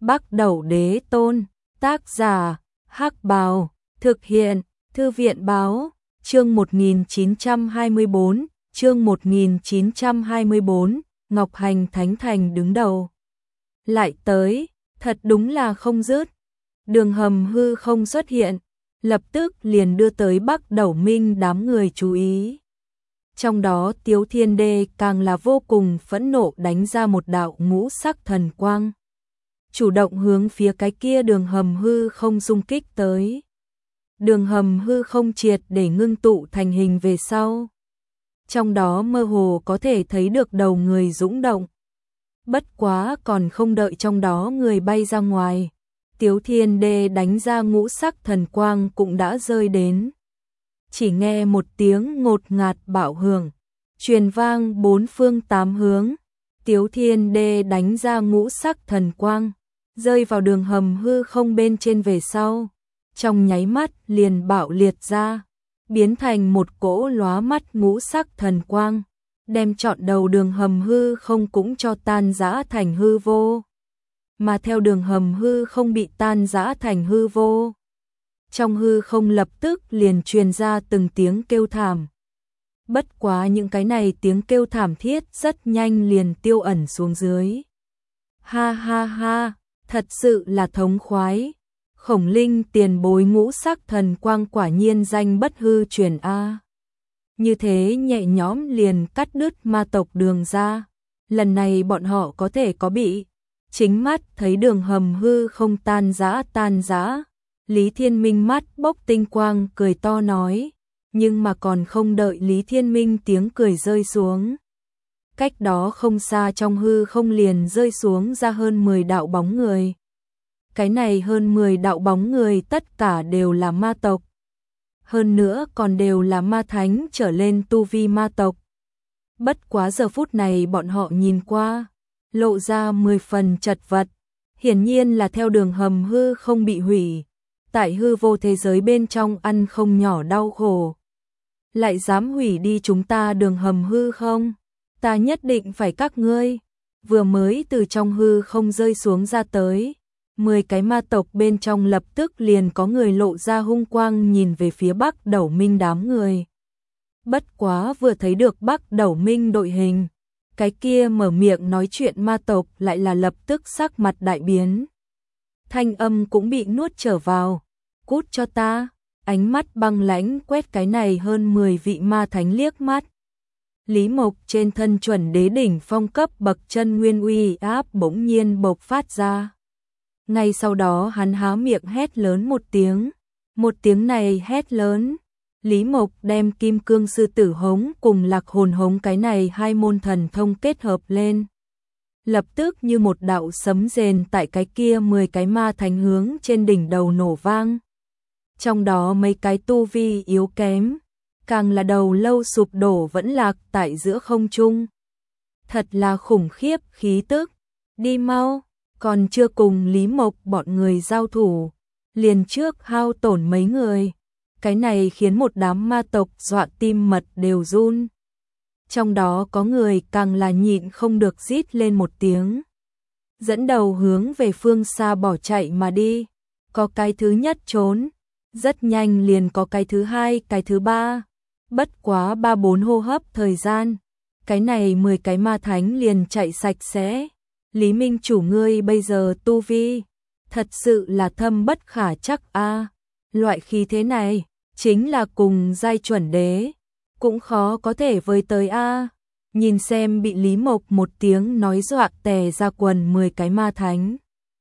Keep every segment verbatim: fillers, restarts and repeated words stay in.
Bắc Đẩu Đế Tôn, tác giả, Hắc Bào, thực hiện, Thư viện báo, chương một nghìn chín trăm hai mươi bốn, chương một nghìn chín trăm hai mươi bốn, Ngọc Hành Thánh Thành đứng đầu. Lại tới, thật đúng là không dứt. Đường hầm hư không xuất hiện, lập tức liền đưa tới Bắc Đẩu Minh đám người chú ý. Trong đó Tiếu Thiên Đê càng là vô cùng phẫn nộ đánh ra một đạo ngũ sắc thần quang. Chủ động hướng phía cái kia đường hầm hư không xung kích tới. Đường hầm hư không triệt để ngưng tụ thành hình về sau. Trong đó mơ hồ có thể thấy được đầu người dũng động. Bất quá còn không đợi trong đó người bay ra ngoài. Tiếu Thiên Đê đánh ra ngũ sắc thần quang cũng đã rơi đến. Chỉ nghe một tiếng ngột ngạt bạo hưởng, truyền vang bốn phương tám hướng. Tiếu Thiên Đê đánh ra ngũ sắc thần quang, rơi vào đường hầm hư không bên trên về sau. Trong nháy mắt liền bạo liệt ra, biến thành một cỗ lóa mắt ngũ sắc thần quang, đem trọn đầu đường hầm hư không cũng cho tan rã thành hư vô. Mà theo đường hầm hư không bị tan rã thành hư vô, trong hư không lập tức liền truyền ra từng tiếng kêu thảm. Bất quá những cái này tiếng kêu thảm thiết rất nhanh liền tiêu ẩn xuống dưới. Ha ha ha, thật sự là thống khoái. Khổng Linh tiền bối ngũ sắc thần quang quả nhiên danh bất hư truyền a. Như thế nhẹ nhõm liền cắt đứt ma tộc đường ra. Lần này bọn họ có thể có bị chính mắt thấy đường hầm hư không tan rã tan rã. Lý Thiên Minh mắt bốc tinh quang cười to nói, nhưng mà còn không đợi Lý Thiên Minh tiếng cười rơi xuống. Cách đó không xa trong hư không liền rơi xuống ra hơn mười đạo bóng người. Cái này hơn mười đạo bóng người tất cả đều là ma tộc. Hơn nữa còn đều là ma thánh trở lên tu vi ma tộc. Bất quá giờ phút này bọn họ nhìn qua, lộ ra mười phần chật vật. Hiển nhiên là theo đường hầm hư không bị hủy. Tại hư vô thế giới bên trong ăn không nhỏ đau khổ. Lại dám hủy đi chúng ta đường hầm hư không? Ta nhất định phải các ngươi. Vừa mới từ trong hư không rơi xuống ra tới. Mười cái ma tộc bên trong lập tức liền có người lộ ra hung quang nhìn về phía Bắc Đẩu Minh đám người. Bất quá vừa thấy được Bắc Đẩu Minh đội hình. Cái kia mở miệng nói chuyện ma tộc lại là lập tức sắc mặt đại biến. Thanh âm cũng bị nuốt trở vào. Cút cho ta, ánh mắt băng lãnh quét cái này hơn mười vị ma thánh liếc mắt. Lý Mộc trên thân chuẩn đế đỉnh phong cấp bậc chân nguyên uy áp bỗng nhiên bộc phát ra. Ngay sau đó hắn há miệng hét lớn một tiếng. Một tiếng này hét lớn. Lý Mộc đem kim cương sư tử hống cùng lạc hồn hống cái này hai môn thần thông kết hợp lên. Lập tức như một đạo sấm rền tại cái kia mười cái ma thánh hướng trên đỉnh đầu nổ vang. Trong đó mấy cái tu vi yếu kém, càng là đầu lâu sụp đổ vẫn lạc tại giữa không trung. Thật là khủng khiếp khí tức. Đi mau, còn chưa cùng Lý Mộc bọn người giao thủ, liền trước hao tổn mấy người. Cái này khiến một đám ma tộc dọa tim mật đều run. Trong đó có người càng là nhịn không được rít lên một tiếng. Dẫn đầu hướng về phương xa bỏ chạy mà đi. Có cái thứ nhất trốn. Rất nhanh liền có cái thứ hai, cái thứ ba. Bất quá ba bốn hô hấp thời gian. Cái này mười cái ma thánh liền chạy sạch sẽ. Lý Minh chủ ngươi bây giờ tu vi. Thật sự là thâm bất khả chắc a. Loại khí thế này, chính là cùng giai chuẩn đế. Cũng khó có thể với tới a. Nhìn xem bị Lý Mộc một tiếng nói dọa tè ra quần mười cái ma thánh.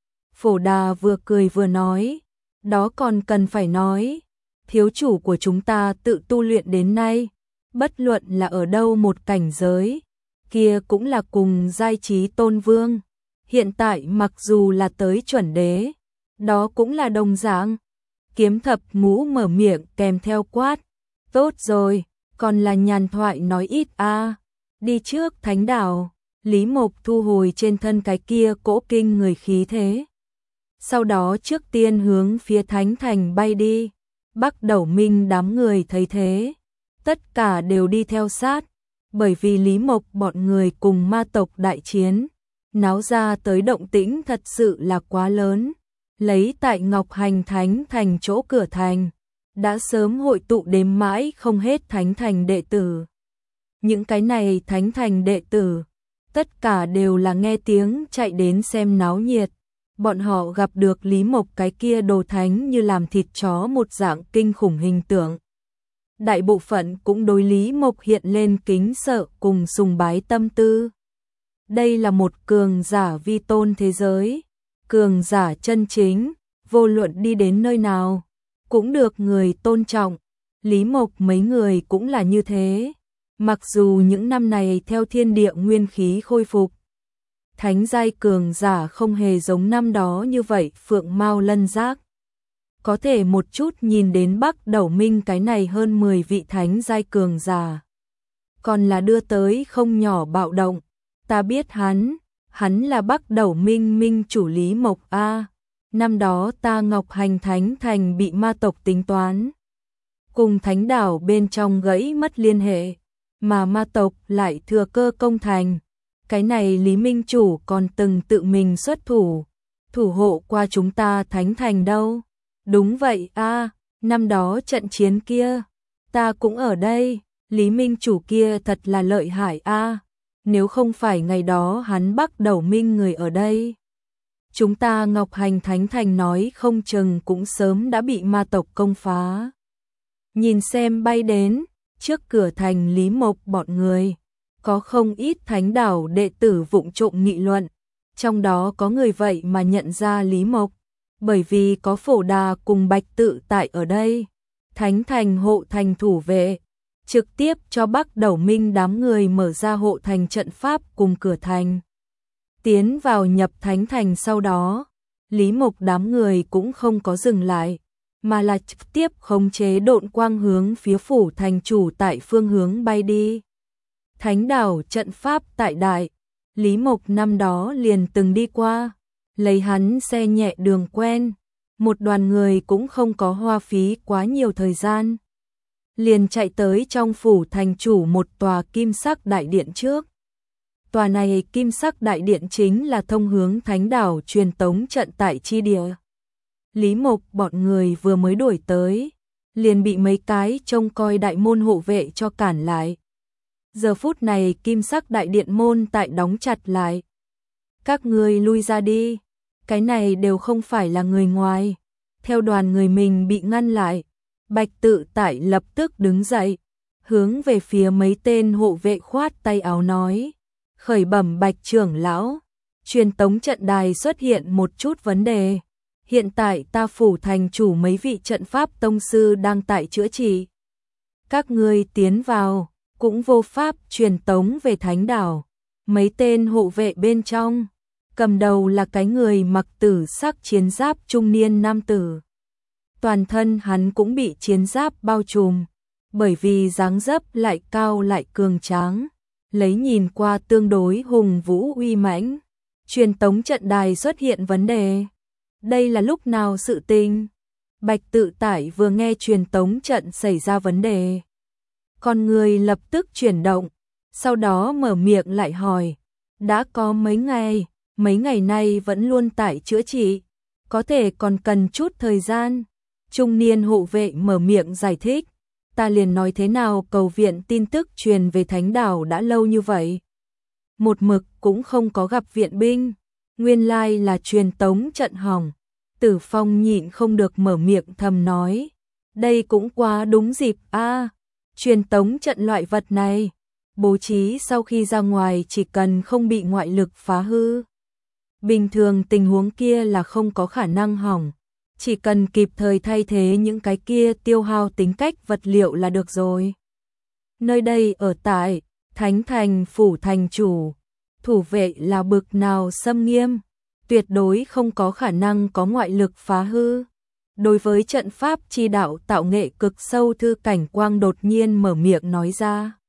Phổ Đà vừa cười vừa nói. Đó còn cần phải nói. Thiếu chủ của chúng ta tự tu luyện đến nay. Bất luận là ở đâu một cảnh giới. Kia cũng là cùng giai trí tôn vương. Hiện tại mặc dù là tới chuẩn đế. Đó cũng là đồng dạng. Kiếm thập ngũ mở miệng kèm theo quát. Tốt rồi, còn là nhàn thoại nói ít a. Đi trước thánh đảo. Lý Mộc thu hồi trên thân cái kia cỗ kinh người khí thế. Sau đó trước tiên hướng phía thánh thành bay đi. Bắc Đẩu Minh đám người thấy thế. Tất cả đều đi theo sát. Bởi vì Lý Mộc bọn người cùng ma tộc đại chiến. náo ra tới động tĩnh thật sự là quá lớn. Lấy tại Ngọc Hành Thánh Thành chỗ cửa thành, đã sớm hội tụ đếm mãi không hết Thánh Thành đệ tử. Những cái này Thánh Thành đệ tử, tất cả đều là nghe tiếng chạy đến xem náo nhiệt. Bọn họ gặp được Lý Mộc cái kia đồ thánh như làm thịt chó một dạng kinh khủng hình tượng. Đại bộ phận cũng đối Lý Mộc hiện lên kính sợ cùng sùng bái tâm tư. Đây là một cường giả vi tôn thế giới, cường giả chân chính, vô luận đi đến nơi nào, cũng được người tôn trọng. Lý Mộc mấy người cũng là như thế. Mặc dù những năm này theo thiên địa nguyên khí khôi phục, thánh giai cường giả không hề giống năm đó như vậy phượng mao lân giác. Có thể một chút nhìn đến Bắc Đẩu Minh cái này hơn mười vị thánh giai cường giả. Còn là đưa tới không nhỏ bạo động. Ta biết hắn, hắn là Bắc Đẩu Minh minh chủ Lý Mộc A. Năm đó ta Ngọc Hành Thánh Thành bị ma tộc tính toán. Cùng thánh đảo bên trong gãy mất liên hệ, mà ma tộc lại thừa cơ công thành. Cái này Lý Minh chủ còn từng tự mình xuất thủ, thủ hộ qua chúng ta Thánh Thành đâu. Đúng vậy a, năm đó trận chiến kia, ta cũng ở đây, Lý Minh chủ kia thật là lợi hại a. Nếu không phải ngày đó hắn Bắc Đẩu Minh người ở đây, chúng ta Ngọc Hành Thánh Thành nói không chừng cũng sớm đã bị ma tộc công phá. Nhìn xem bay đến, trước cửa thành Lý Mộc bọn người, có không ít thánh đảo đệ tử vụng trộm nghị luận, trong đó có người vậy mà nhận ra Lý Mộc, bởi vì có Phổ Đà cùng Bạch Tự tại ở đây. Thánh Thành hộ thành thủ vệ, trực tiếp cho Bắc Đẩu Minh đám người mở ra hộ thành trận pháp cùng cửa thành. Tiến vào nhập Thánh Thành sau đó, Lý Mộc đám người cũng không có dừng lại, mà là trực tiếp khống chế độn quang hướng phía phủ thành chủ tại phương hướng bay đi. Thánh đảo trận pháp tại đại, Lý Mộc năm đó liền từng đi qua, lấy hắn xe nhẹ đường quen, một đoàn người cũng không có hoa phí quá nhiều thời gian. Liền chạy tới trong phủ thành chủ một tòa kim sắc đại điện trước. Tòa này kim sắc đại điện chính là thông hướng thánh đảo truyền tống trận tại chi địa. Lý Mộc bọn người vừa mới đuổi tới, liền bị mấy cái trông coi đại môn hộ vệ cho cản lại. Giờ phút này kim sắc đại điện môn tại đóng chặt lại. Các ngươi lui ra đi, cái này đều không phải là người ngoài. Theo đoàn người mình bị ngăn lại, Bạch Tự tại lập tức đứng dậy, hướng về phía mấy tên hộ vệ khoát tay áo nói, khởi bẩm Bạch trưởng lão, truyền tống trận đài xuất hiện một chút vấn đề. Hiện tại ta phủ thành chủ mấy vị trận pháp tông sư đang tại chữa trị. Các ngươi tiến vào, cũng vô pháp truyền tống về thánh đảo. Mấy tên hộ vệ bên trong, cầm đầu là cái người mặc tử sắc chiến giáp trung niên nam tử. Toàn thân hắn cũng bị chiến giáp bao trùm, bởi vì dáng dấp lại cao lại cường tráng, lấy nhìn qua tương đối hùng vũ uy mãnh. Truyền tống trận đài xuất hiện vấn đề. Đây là lúc nào sự tình? Bạch Tự tại vừa nghe truyền tống trận xảy ra vấn đề, con người lập tức chuyển động, sau đó mở miệng lại hỏi, đã có mấy ngày, mấy ngày nay vẫn luôn tại chữa trị, có thể còn cần chút thời gian. Trung niên hộ vệ mở miệng giải thích, ta liền nói thế nào cầu viện tin tức truyền về thánh đảo đã lâu như vậy. Một mực cũng không có gặp viện binh, nguyên lai là truyền tống trận hỏng. Tử Phong nhịn không được mở miệng thầm nói, đây cũng quá đúng dịp a. Truyền tống trận loại vật này, bố trí sau khi ra ngoài chỉ cần không bị ngoại lực phá hư. Bình thường tình huống kia là không có khả năng hỏng, chỉ cần kịp thời thay thế những cái kia tiêu hao tính cách vật liệu là được rồi. Nơi đây ở tại Thánh Thành phủ thành chủ, thủ vệ là bực nào xâm nghiêm, tuyệt đối không có khả năng có ngoại lực phá hư. Đối với trận pháp chi đạo tạo nghệ cực sâu Thư Cảnh Quang đột nhiên mở miệng nói ra.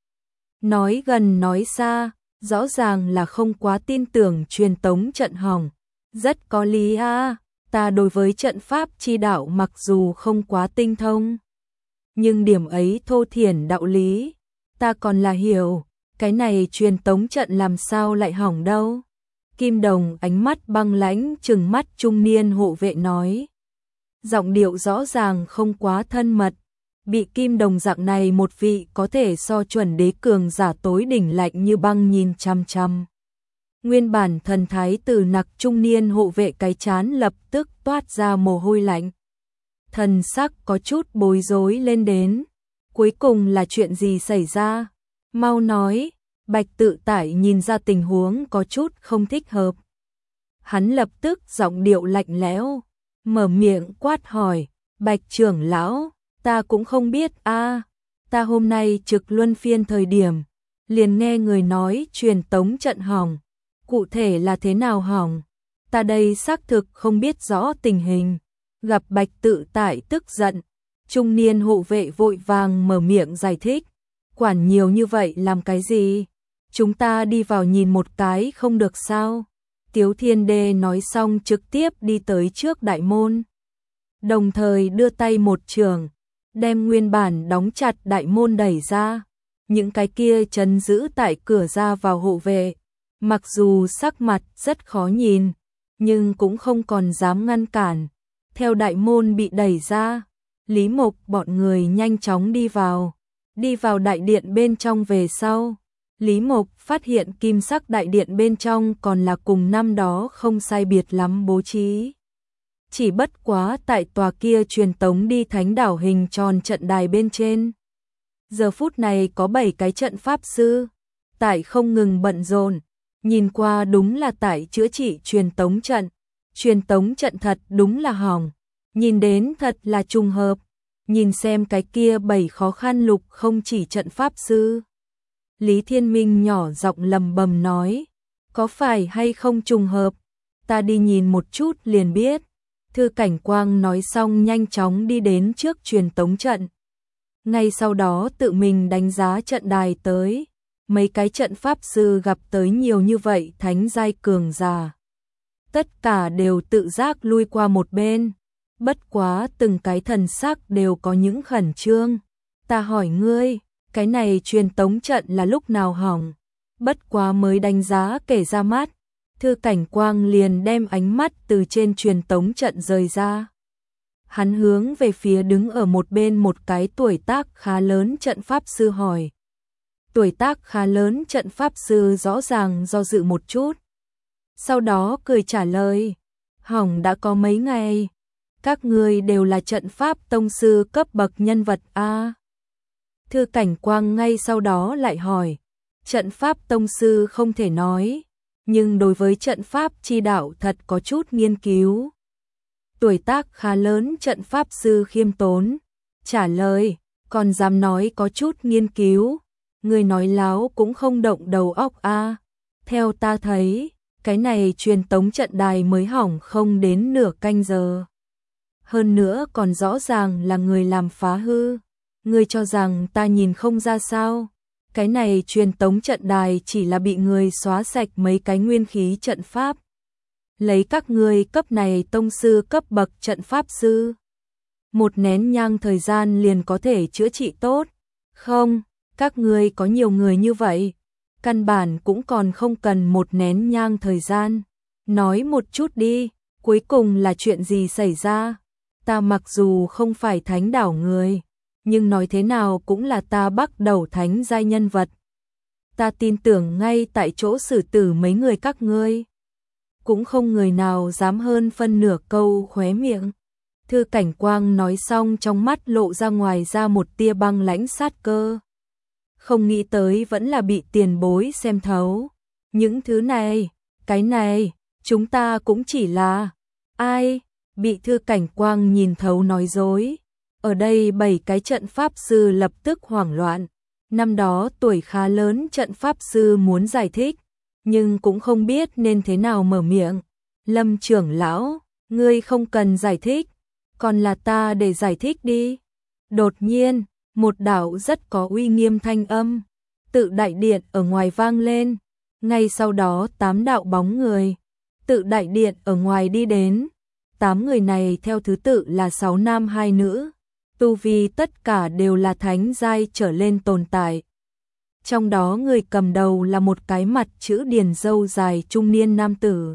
Nói gần nói xa, rõ ràng là không quá tin tưởng truyền tống trận hỏng. Rất có lý a, ta đối với trận pháp chi đạo mặc dù không quá tinh thông, nhưng điểm ấy thô thiển đạo lý, ta còn là hiểu, cái này truyền tống trận làm sao lại hỏng đâu. Kim Đồng ánh mắt băng lãnh trừng mắt trung niên hộ vệ nói. Giọng điệu rõ ràng không quá thân mật. Bị Kim Đồng dạng này một vị có thể so chuẩn đế cường giả tối đỉnh lạnh như băng nhìn chăm chăm. Nguyên bản thần thái từ nặc trung niên hộ vệ cái chán lập tức toát ra mồ hôi lạnh. Thần sắc có chút bối rối lên đến. Cuối cùng là chuyện gì xảy ra? Mau nói. Bạch Tự Tải nhìn ra tình huống có chút không thích hợp. Hắn lập tức giọng điệu lạnh lẽo, mở miệng quát hỏi. Bạch trưởng lão, ta cũng không biết a, ta hôm nay trực luân phiên thời điểm, liền nghe người nói truyền tống trận hỏng. Cụ thể là thế nào hỏng? Ta đây xác thực không biết rõ tình hình. Gặp Bạch Tự Tải tức giận, trung niên hộ vệ vội vàng mở miệng giải thích. Quản nhiều như vậy làm cái gì? Chúng ta đi vào nhìn một cái không được sao? Tiếu Thiên Đê nói xong trực tiếp đi tới trước đại môn. Đồng thời đưa tay một trường, đem nguyên bản đóng chặt đại môn đẩy ra. Những cái kia trấn giữ tại cửa ra vào hộ vệ. Mặc dù sắc mặt rất khó nhìn, nhưng cũng không còn dám ngăn cản. Theo đại môn bị đẩy ra, Lý Mộc bọn người nhanh chóng đi vào. Đi vào đại điện bên trong về sau. Lý Mộc phát hiện kim sắc đại điện bên trong còn là cùng năm đó không sai biệt lắm bố trí. Chỉ bất quá tại tòa kia truyền tống đi thánh đảo hình tròn trận đài bên trên. Giờ phút này có bảy cái trận pháp sư, tại không ngừng bận rộn, nhìn qua đúng là tại chữa trị truyền tống trận. Truyền tống trận thật đúng là hỏng, nhìn đến thật là trùng hợp. Nhìn xem cái kia bảy khó khăn lục không chỉ trận pháp sư. Lý Thiên Minh nhỏ giọng lầm bầm nói, có phải hay không trùng hợp, ta đi nhìn một chút liền biết. Thư Cảnh Quang nói xong nhanh chóng đi đến trước truyền tống trận. Ngay sau đó tự mình đánh giá trận đài tới, mấy cái trận pháp sư gặp tới nhiều như vậy thánh giai cường giả. Tất cả đều tự giác lui qua một bên, bất quá từng cái thần sắc đều có những khẩn trương. Ta hỏi ngươi, cái này truyền tống trận là lúc nào hỏng? Bất quá mới đánh giá kể ra mắt, Thư Cảnh Quang liền đem ánh mắt từ trên truyền tống trận rời ra. Hắn hướng về phía đứng ở một bên một cái tuổi tác khá lớn trận pháp sư hỏi. Tuổi tác khá lớn trận pháp sư rõ ràng do dự một chút. Sau đó cười trả lời, hỏng đã có mấy ngày. Các ngươi đều là trận pháp tông sư cấp bậc nhân vật a. Thư Cảnh Quang ngay sau đó lại hỏi, trận pháp tông sư không thể nói, nhưng đối với trận pháp chi đạo thật có chút nghiên cứu. Tuổi tác khá lớn trận pháp sư khiêm tốn, trả lời, còn dám nói có chút nghiên cứu, người nói láo cũng không động đầu óc a. Theo ta thấy, cái này truyền tống trận đài mới hỏng không đến nửa canh giờ. Hơn nữa còn rõ ràng là người làm phá hư. Ngươi cho rằng ta nhìn không ra sao? Cái này truyền tống trận đài chỉ là bị người xóa sạch mấy cái nguyên khí trận pháp. Lấy các ngươi cấp này tông sư cấp bậc trận pháp sư, một nén nhang thời gian liền có thể chữa trị tốt. Không, các ngươi có nhiều người như vậy, căn bản cũng còn không cần một nén nhang thời gian. Nói một chút đi, cuối cùng là chuyện gì xảy ra? Ta mặc dù không phải thánh đảo người, nhưng nói thế nào cũng là ta bắt đầu thánh giai nhân vật. Ta tin tưởng ngay tại chỗ xử tử mấy người các ngươi, cũng không người nào dám hơn phân nửa câu khóe miệng. Thư Cảnh Quang nói xong trong mắt lộ ra ngoài ra một tia băng lãnh sát cơ. Không nghĩ tới vẫn là bị tiền bối xem thấu. Những thứ này, cái này, chúng ta cũng chỉ là... Ai? Bị Thư Cảnh Quang nhìn thấu nói dối. Ở đây bảy cái trận pháp sư lập tức hoảng loạn. Năm đó tuổi khá lớn trận pháp sư muốn giải thích, nhưng cũng không biết nên thế nào mở miệng. Lâm trưởng lão, ngươi không cần giải thích, còn là ta để giải thích đi. Đột nhiên, một đạo rất có uy nghiêm thanh âm tự đại điện ở ngoài vang lên. Ngay sau đó tám đạo bóng người tự đại điện ở ngoài đi đến. Tám người này theo thứ tự là sáu nam hai nữ, tu vi tất cả đều là thánh giai trở lên tồn tại. Trong đó người cầm đầu là một cái mặt chữ điền râu dài trung niên nam tử.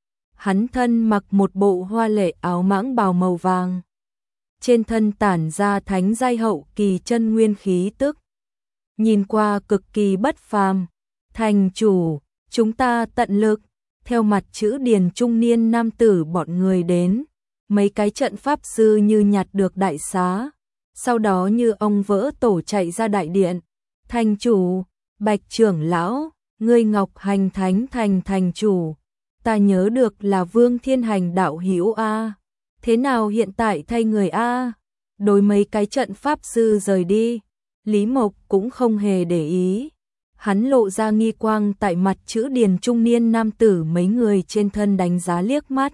Hắn thân mặc một bộ hoa lệ áo mãng bào màu vàng. Trên thân tản ra thánh giai hậu kỳ chân nguyên khí tức. Nhìn qua cực kỳ bất phàm. Thành chủ, chúng ta tận lực. Theo mặt chữ điền trung niên nam tử bọn người đến. Mấy cái trận pháp sư như nhặt được đại xá. Sau đó như ông vỡ tổ chạy ra đại điện. Thành chủ, Bạch trưởng lão, ngươi Ngọc Hành Thánh thành thành chủ. Ta nhớ được là Vương Thiên Hành đạo hữu a. Thế nào hiện tại thay người a? Đối mấy cái trận pháp sư rời đi, Lý Mộc cũng không hề để ý. Hắn lộ ra nghi quang tại mặt chữ điền trung niên nam tử mấy người trên thân đánh giá liếc mắt.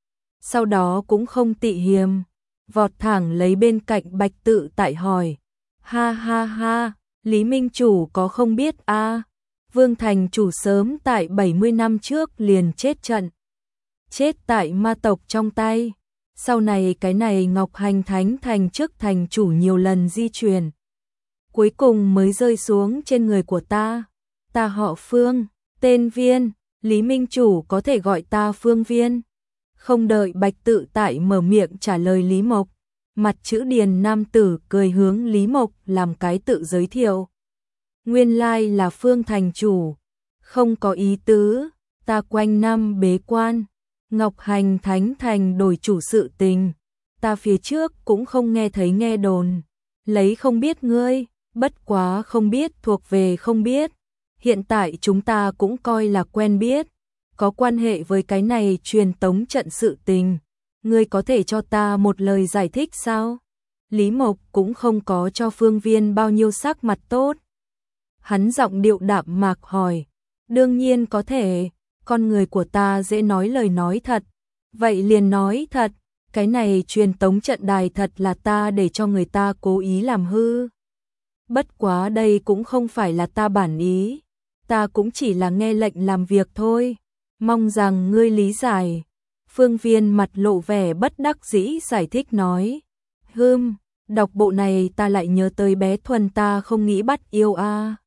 Sau đó cũng không tị hiềm, vọt thẳng lấy bên cạnh Bạch Tự Tại hỏi. Ha ha ha, Lý Minh chủ có không biết a? Vương thành chủ sớm tại bảy mươi năm trước liền chết trận. Chết tại ma tộc trong tay. Sau này cái này Ngọc Hành Thánh thành trước thành chủ nhiều lần di chuyển. Cuối cùng mới rơi xuống trên người của ta. Ta họ Phương, tên Viên, Lý Minh chủ có thể gọi ta Phương Viên. Không đợi Bạch Tự Tại mở miệng trả lời Lý Mộc, mặt chữ điền nam tử cười hướng Lý Mộc làm cái tự giới thiệu. Nguyên lai là Phương thành chủ, không có ý tứ, ta quanh năm bế quan, Ngọc Hành Thánh thành đổi chủ sự tình, ta phía trước cũng không nghe thấy nghe đồn, lấy không biết ngươi, bất quá không biết thuộc về không biết, hiện tại chúng ta cũng coi là quen biết, có quan hệ với cái này truyền tống trận sự tình, ngươi có thể cho ta một lời giải thích sao? Lý Mộc cũng không có cho Phương Viên bao nhiêu sắc mặt tốt. Hắn giọng điệu đạm mạc hỏi, đương nhiên có thể, con người của ta dễ nói lời nói thật, vậy liền nói thật, cái này truyền tống trận đài thật là ta để cho người ta cố ý làm hư. Bất quá đây cũng không phải là ta bản ý, ta cũng chỉ là nghe lệnh làm việc thôi, mong rằng ngươi lý giải. Phương Viên mặt lộ vẻ bất đắc dĩ giải thích nói, hừm, đọc bộ này ta lại nhớ tới bé Thuần ta không nghĩ bắt yêu a.